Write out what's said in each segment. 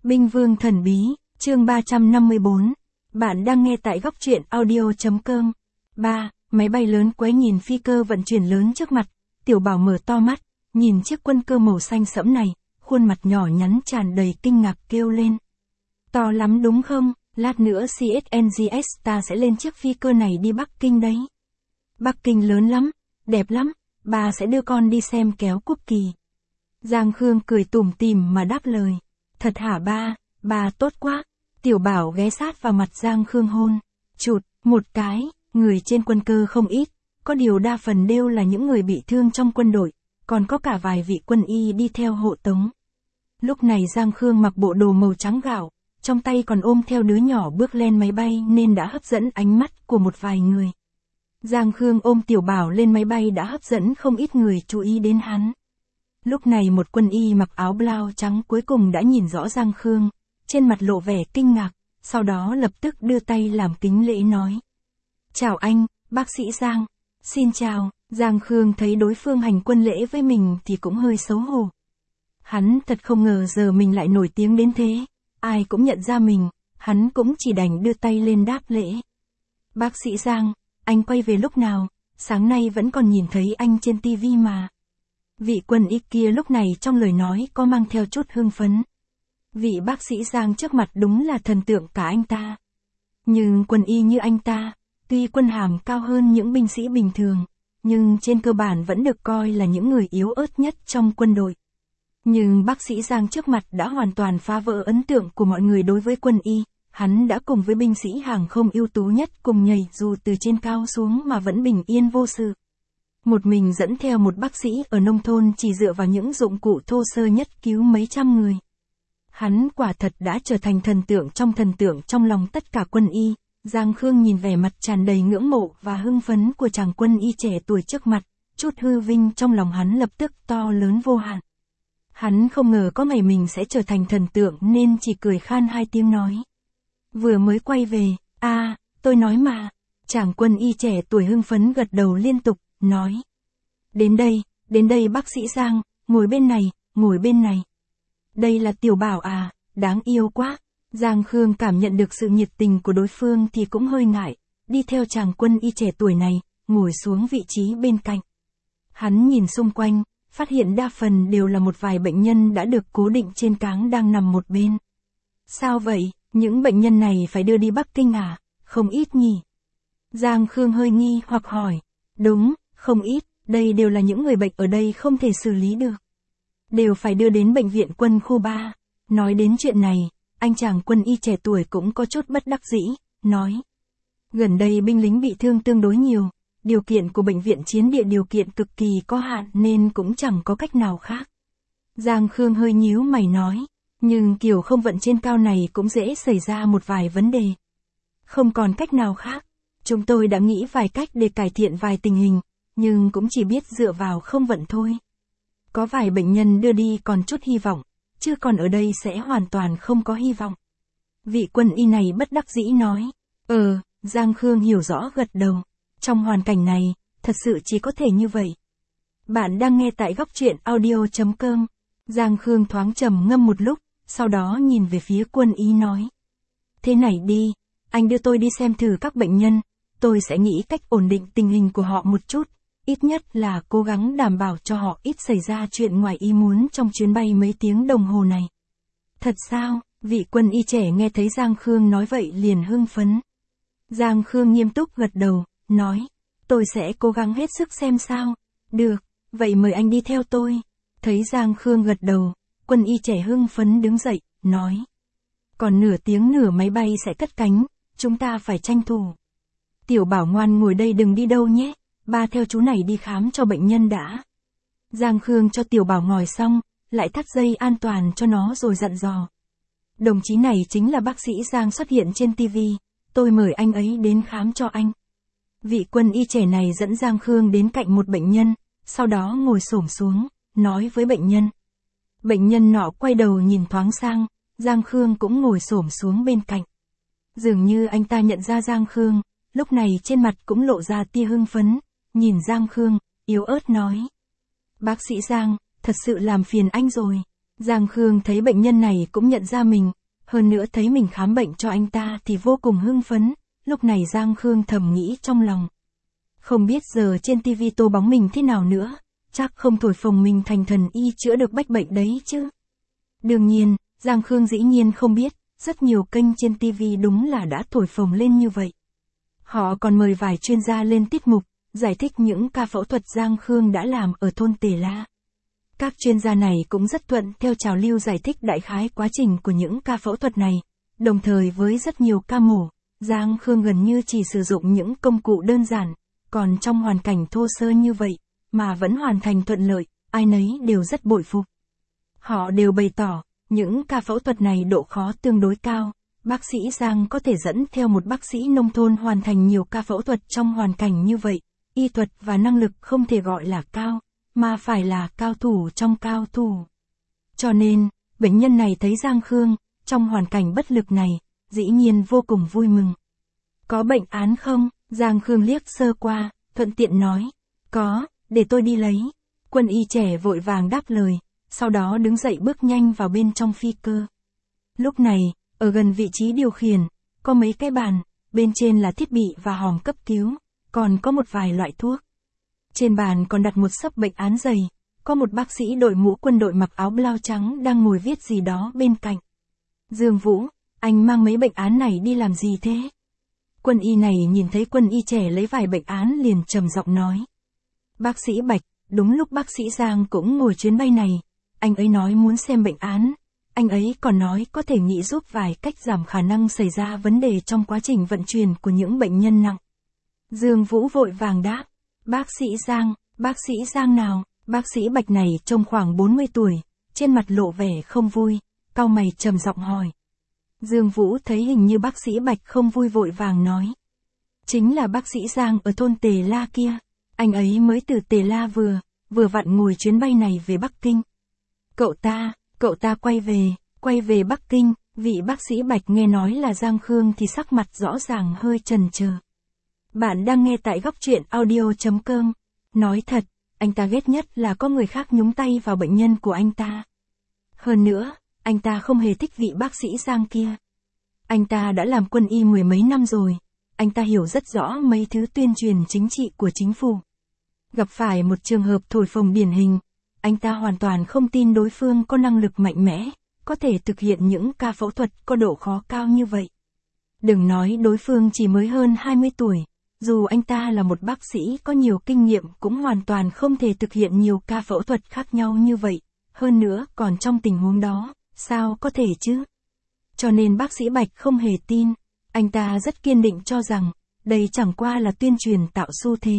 Binh Vương Thần Bí, chương 354. Bạn đang nghe tại góc truyện audio.com. 3. Máy bay lớn quấy nhìn phi cơ vận chuyển lớn trước mặt, Tiểu Bảo mở to mắt, nhìn chiếc quân cơ màu xanh sẫm này, khuôn mặt nhỏ nhắn tràn đầy kinh ngạc kêu lên. To lắm đúng không, lát nữa CSNGS ta sẽ lên chiếc phi cơ này đi Bắc Kinh đấy. Bắc Kinh lớn lắm, đẹp lắm, bà sẽ đưa con đi xem kéo quốc kỳ. Giang Khương cười tủm tỉm mà đáp lời. Thật hả ba tốt quá. Tiểu Bảo ghé sát vào mặt Giang Khương hôn. Chụt, một cái, người trên quân cơ không ít, có điều đa phần đều là những người bị thương trong quân đội, còn có cả vài vị quân y đi theo hộ tống. Lúc này Giang Khương mặc bộ đồ màu trắng gạo, trong tay còn ôm theo đứa nhỏ bước lên máy bay nên đã hấp dẫn ánh mắt của một vài người. Giang Khương ôm Tiểu Bảo lên máy bay đã hấp dẫn không ít người chú ý đến hắn. Lúc này một quân y mặc áo blau trắng cuối cùng đã nhìn rõ Giang Khương, trên mặt lộ vẻ kinh ngạc, sau đó lập tức đưa tay làm kính lễ nói. Chào anh, bác sĩ Giang. Xin chào. Giang Khương thấy đối phương hành quân lễ với mình thì cũng hơi xấu hổ. Hắn thật không ngờ giờ mình lại nổi tiếng đến thế, ai cũng nhận ra mình, hắn cũng chỉ đành đưa tay lên đáp lễ. Bác sĩ Giang, anh quay về lúc nào, sáng nay vẫn còn nhìn thấy anh trên TV mà. Vị quân y kia lúc này trong lời nói có mang theo chút hưng phấn. Vị bác sĩ Giang trước mặt đúng là thần tượng cả anh ta. Nhưng quân y như anh ta, tuy quân hàm cao hơn những binh sĩ bình thường, nhưng trên cơ bản vẫn được coi là những người yếu ớt nhất trong quân đội. Nhưng bác sĩ Giang trước mặt đã hoàn toàn phá vỡ ấn tượng của mọi người đối với quân y, hắn đã cùng với binh sĩ hàng không ưu tú nhất cùng nhảy dù từ trên cao xuống mà vẫn bình yên vô sự. Một mình dẫn theo một bác sĩ ở nông thôn chỉ dựa vào những dụng cụ thô sơ nhất cứu mấy trăm người. Hắn quả thật đã trở thành thần tượng trong lòng tất cả quân y. Giang Khương nhìn vẻ mặt tràn đầy ngưỡng mộ và hưng phấn của chàng quân y trẻ tuổi trước mặt, chút hư vinh trong lòng hắn lập tức to lớn vô hạn. Hắn không ngờ có ngày mình sẽ trở thành thần tượng nên chỉ cười khan hai tiếng nói. Vừa mới quay về, tôi nói mà. Chàng quân y trẻ tuổi hưng phấn gật đầu liên tục, nói. Đến đây bác sĩ Giang, ngồi bên này. Đây là Tiểu Bảo à, đáng yêu quá. Giang Khương cảm nhận được sự nhiệt tình của đối phương thì cũng hơi ngại, đi theo chàng quân y trẻ tuổi này, ngồi xuống vị trí bên cạnh. Hắn nhìn xung quanh, phát hiện đa phần đều là một vài bệnh nhân đã được cố định trên cáng đang nằm một bên. Sao vậy, những bệnh nhân này phải đưa đi Bắc Kinh à? Không ít nhỉ? Giang Khương hơi nghi hoặc hỏi. Đúng, không ít, đây đều là những người bệnh ở đây không thể xử lý được. Đều phải đưa đến bệnh viện quân khu 3. Nói đến chuyện này, anh chàng quân y trẻ tuổi cũng có chút bất đắc dĩ, nói. Gần đây binh lính bị thương tương đối nhiều, điều kiện của bệnh viện chiến địa điều kiện cực kỳ có hạn nên cũng chẳng có cách nào khác. Giang Khương hơi nhíu mày nói, nhưng kiểu không vận trên cao này cũng dễ xảy ra một vài vấn đề. Không còn cách nào khác, chúng tôi đã nghĩ vài cách để cải thiện vài tình hình, nhưng cũng chỉ biết dựa vào không vận thôi. Có vài bệnh nhân đưa đi còn chút hy vọng, chứ còn ở đây sẽ hoàn toàn không có hy vọng. Vị quân y này bất đắc dĩ nói. Giang Khương hiểu rõ gật đầu. Trong hoàn cảnh này, thật sự chỉ có thể như vậy. Bạn đang nghe tại góc truyện audio.com. Giang Khương thoáng trầm ngâm một lúc, sau đó nhìn về phía quân y nói. Thế này đi, anh đưa tôi đi xem thử các bệnh nhân, tôi sẽ nghĩ cách ổn định tình hình của họ một chút. Ít nhất là cố gắng đảm bảo cho họ ít xảy ra chuyện ngoài ý muốn trong chuyến bay mấy tiếng đồng hồ này. Thật sao? Vị quân y trẻ nghe thấy Giang Khương nói vậy liền hưng phấn. Giang Khương nghiêm túc gật đầu, nói. Tôi sẽ cố gắng hết sức xem sao. Được, vậy mời anh đi theo tôi. Thấy Giang Khương gật đầu, quân y trẻ hưng phấn đứng dậy, nói. Còn nửa tiếng nữa máy bay sẽ cất cánh, chúng ta phải tranh thủ. Tiểu Bảo ngoan ngồi đây đừng đi đâu nhé. Ba theo chú này đi khám cho bệnh nhân đã. Giang Khương cho Tiểu Bảo ngồi xong, lại thắt dây an toàn cho nó rồi dặn dò. Đồng chí này chính là bác sĩ Giang xuất hiện trên TV, tôi mời anh ấy đến khám cho anh. Vị quân y trẻ này dẫn Giang Khương đến cạnh một bệnh nhân, sau đó ngồi xổm xuống, nói với bệnh nhân. Bệnh nhân nọ quay đầu nhìn thoáng sang, Giang Khương cũng ngồi xổm xuống bên cạnh. Dường như anh ta nhận ra Giang Khương, lúc này trên mặt cũng lộ ra tia hưng phấn. Nhìn Giang Khương, yếu ớt nói. Bác sĩ Giang, thật sự làm phiền anh rồi. Giang Khương thấy bệnh nhân này cũng nhận ra mình, hơn nữa thấy mình khám bệnh cho anh ta thì vô cùng hưng phấn, lúc này Giang Khương thầm nghĩ trong lòng. Không biết giờ trên TV tô bóng mình thế nào nữa, chắc không thổi phồng mình thành thần y chữa được bách bệnh đấy chứ. Đương nhiên, Giang Khương dĩ nhiên không biết, rất nhiều kênh trên TV đúng là đã thổi phồng lên như vậy. Họ còn mời vài chuyên gia lên tiết mục, giải thích những ca phẫu thuật Giang Khương đã làm ở thôn Tề La. Các chuyên gia này cũng rất thuận theo trào lưu giải thích đại khái quá trình của những ca phẫu thuật này, đồng thời với rất nhiều ca mổ, Giang Khương gần như chỉ sử dụng những công cụ đơn giản, còn trong hoàn cảnh thô sơ như vậy, mà vẫn hoàn thành thuận lợi, ai nấy đều rất bội phục. Họ đều bày tỏ, những ca phẫu thuật này độ khó tương đối cao, bác sĩ Giang có thể dẫn theo một bác sĩ nông thôn hoàn thành nhiều ca phẫu thuật trong hoàn cảnh như vậy, y thuật và năng lực không thể gọi là cao, mà phải là cao thủ trong cao thủ. Cho nên, bệnh nhân này thấy Giang Khương, trong hoàn cảnh bất lực này, dĩ nhiên vô cùng vui mừng. Có bệnh án không? Giang Khương liếc sơ qua, thuận tiện nói. Có, để tôi đi lấy. Quân y trẻ vội vàng đáp lời, sau đó đứng dậy bước nhanh vào bên trong phi cơ. Lúc này, ở gần vị trí điều khiển, có mấy cái bàn, bên trên là thiết bị và hòm cấp cứu, còn có một vài loại thuốc. Trên bàn còn đặt một xấp bệnh án dày, có một bác sĩ đội mũ quân đội mặc áo blau trắng đang ngồi viết gì đó bên cạnh. Dương Vũ, anh mang mấy bệnh án này đi làm gì thế? Quân y này nhìn thấy quân y trẻ lấy vài bệnh án liền trầm giọng nói. Bác sĩ Bạch, đúng lúc bác sĩ Giang cũng ngồi chuyến bay này, anh ấy nói muốn xem bệnh án, anh ấy còn nói có thể nghĩ giúp vài cách giảm khả năng xảy ra vấn đề trong quá trình vận chuyển của những bệnh nhân nặng. Dương Vũ vội vàng đáp, bác sĩ Giang nào? Bác sĩ Bạch này trông khoảng 40 tuổi, trên mặt lộ vẻ không vui, cau mày trầm giọng hỏi. Dương Vũ thấy hình như bác sĩ Bạch không vui vội vàng nói. Chính là bác sĩ Giang ở thôn Tề La kia, anh ấy mới từ Tề La vừa vặn ngồi chuyến bay này về Bắc Kinh. Cậu ta quay về Bắc Kinh, vị bác sĩ Bạch nghe nói là Giang Khương thì sắc mặt rõ ràng hơi chần chờ. Bạn đang nghe tại góc truyện audio.com. Nói thật, anh ta ghét nhất là có người khác nhúng tay vào bệnh nhân của anh ta. Hơn nữa, anh ta không hề thích vị bác sĩ Giang kia. Anh ta đã làm quân y mười mấy năm rồi, anh ta hiểu rất rõ mấy thứ tuyên truyền chính trị của chính phủ. Gặp phải một trường hợp thổi phồng điển hình, anh ta hoàn toàn không tin đối phương có năng lực mạnh mẽ, có thể thực hiện những ca phẫu thuật có độ khó cao như vậy. Đừng nói đối phương chỉ mới hơn 20 tuổi, dù anh ta là một bác sĩ có nhiều kinh nghiệm cũng hoàn toàn không thể thực hiện nhiều ca phẫu thuật khác nhau như vậy, hơn nữa còn trong tình huống đó, sao có thể chứ? Cho nên bác sĩ Bạch không hề tin, anh ta rất kiên định cho rằng, đây chẳng qua là tuyên truyền tạo xu thế.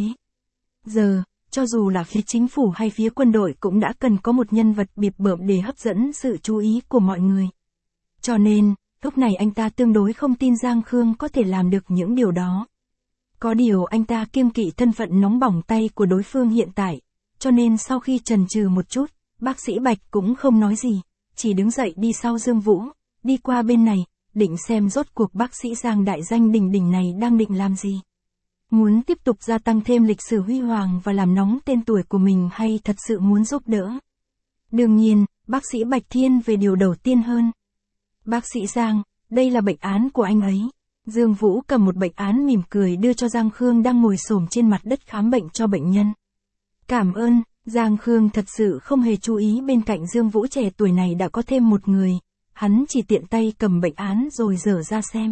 Giờ, cho dù là phía chính phủ hay phía quân đội cũng đã cần có một nhân vật bịp bợm để hấp dẫn sự chú ý của mọi người. Cho nên, lúc này anh ta tương đối không tin Giang Khương có thể làm được những điều đó. Có điều anh ta kiêng kỵ thân phận nóng bỏng tay của đối phương hiện tại, cho nên sau khi chần chừ một chút, bác sĩ Bạch cũng không nói gì, chỉ đứng dậy đi sau Dương Vũ, đi qua bên này, định xem rốt cuộc bác sĩ Giang đại danh đỉnh đỉnh này đang định làm gì. Muốn tiếp tục gia tăng thêm lịch sử huy hoàng và làm nóng tên tuổi của mình hay thật sự muốn giúp đỡ. Đương nhiên, bác sĩ Bạch thiên về điều đầu tiên hơn. Bác sĩ Giang, đây là bệnh án của anh ấy. Dương Vũ cầm một bệnh án mỉm cười đưa cho Giang Khương đang ngồi xổm trên mặt đất khám bệnh cho bệnh nhân. Cảm ơn, Giang Khương thật sự không hề chú ý bên cạnh Dương Vũ trẻ tuổi này đã có thêm một người, hắn chỉ tiện tay cầm bệnh án rồi dở ra xem.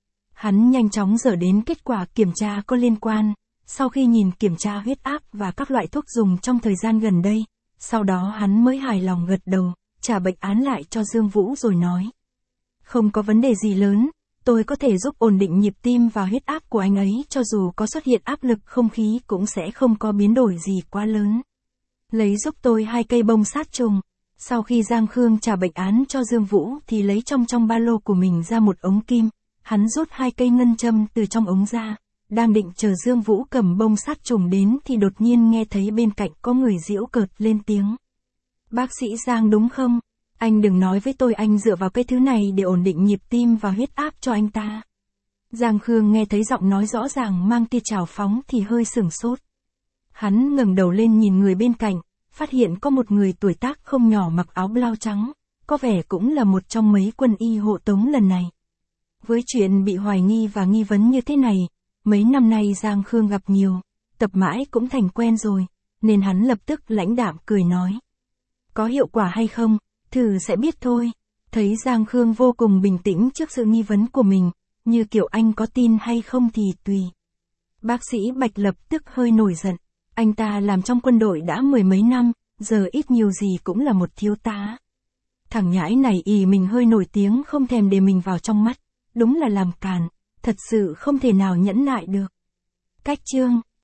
Hắn nhanh chóng dở đến kết quả kiểm tra có liên quan, sau khi nhìn kiểm tra huyết áp và các loại thuốc dùng trong thời gian gần đây, sau đó hắn mới hài lòng gật đầu, trả bệnh án lại cho Dương Vũ rồi nói. Không có vấn đề gì lớn, tôi có thể giúp ổn định nhịp tim và huyết áp của anh ấy cho dù có xuất hiện áp lực không khí cũng sẽ không có biến đổi gì quá lớn. Lấy giúp tôi 2 cây bông sát trùng. Sau khi Giang Khương trả bệnh án cho Dương Vũ thì lấy trong ba lô của mình ra một ống kim, hắn rút 2 cây ngân châm từ trong ống ra, đang định chờ Dương Vũ cầm bông sát trùng đến thì đột nhiên nghe thấy bên cạnh có người giễu cợt lên tiếng. Bác sĩ Giang đúng không? Anh đừng nói với tôi anh dựa vào cái thứ này để ổn định nhịp tim và huyết áp cho anh ta. Giang Khương nghe thấy giọng nói rõ ràng mang tia trào phóng thì hơi sửng sốt. Hắn ngẩng đầu lên nhìn người bên cạnh, phát hiện có một người tuổi tác không nhỏ mặc áo blau trắng, có vẻ cũng là một trong mấy quân y hộ tống lần này. Với chuyện bị hoài nghi và nghi vấn như thế này, mấy năm nay Giang Khương gặp nhiều, tập mãi cũng thành quen rồi, nên hắn lập tức lãnh đạm cười nói. Có hiệu quả hay không, thử sẽ biết thôi. Thấy Giang Khương vô cùng bình tĩnh trước sự nghi vấn của mình, như kiểu anh có tin hay không thì tùy. Bác sĩ Bạch lập tức hơi nổi giận, anh ta làm trong quân đội đã mười mấy năm, giờ ít nhiều gì cũng là một thiếu tá. Thằng nhãi này ì mình hơi nổi tiếng không thèm để mình vào trong mắt, đúng là làm càn, thật sự không thể nào nhẫn nại được. Cách chương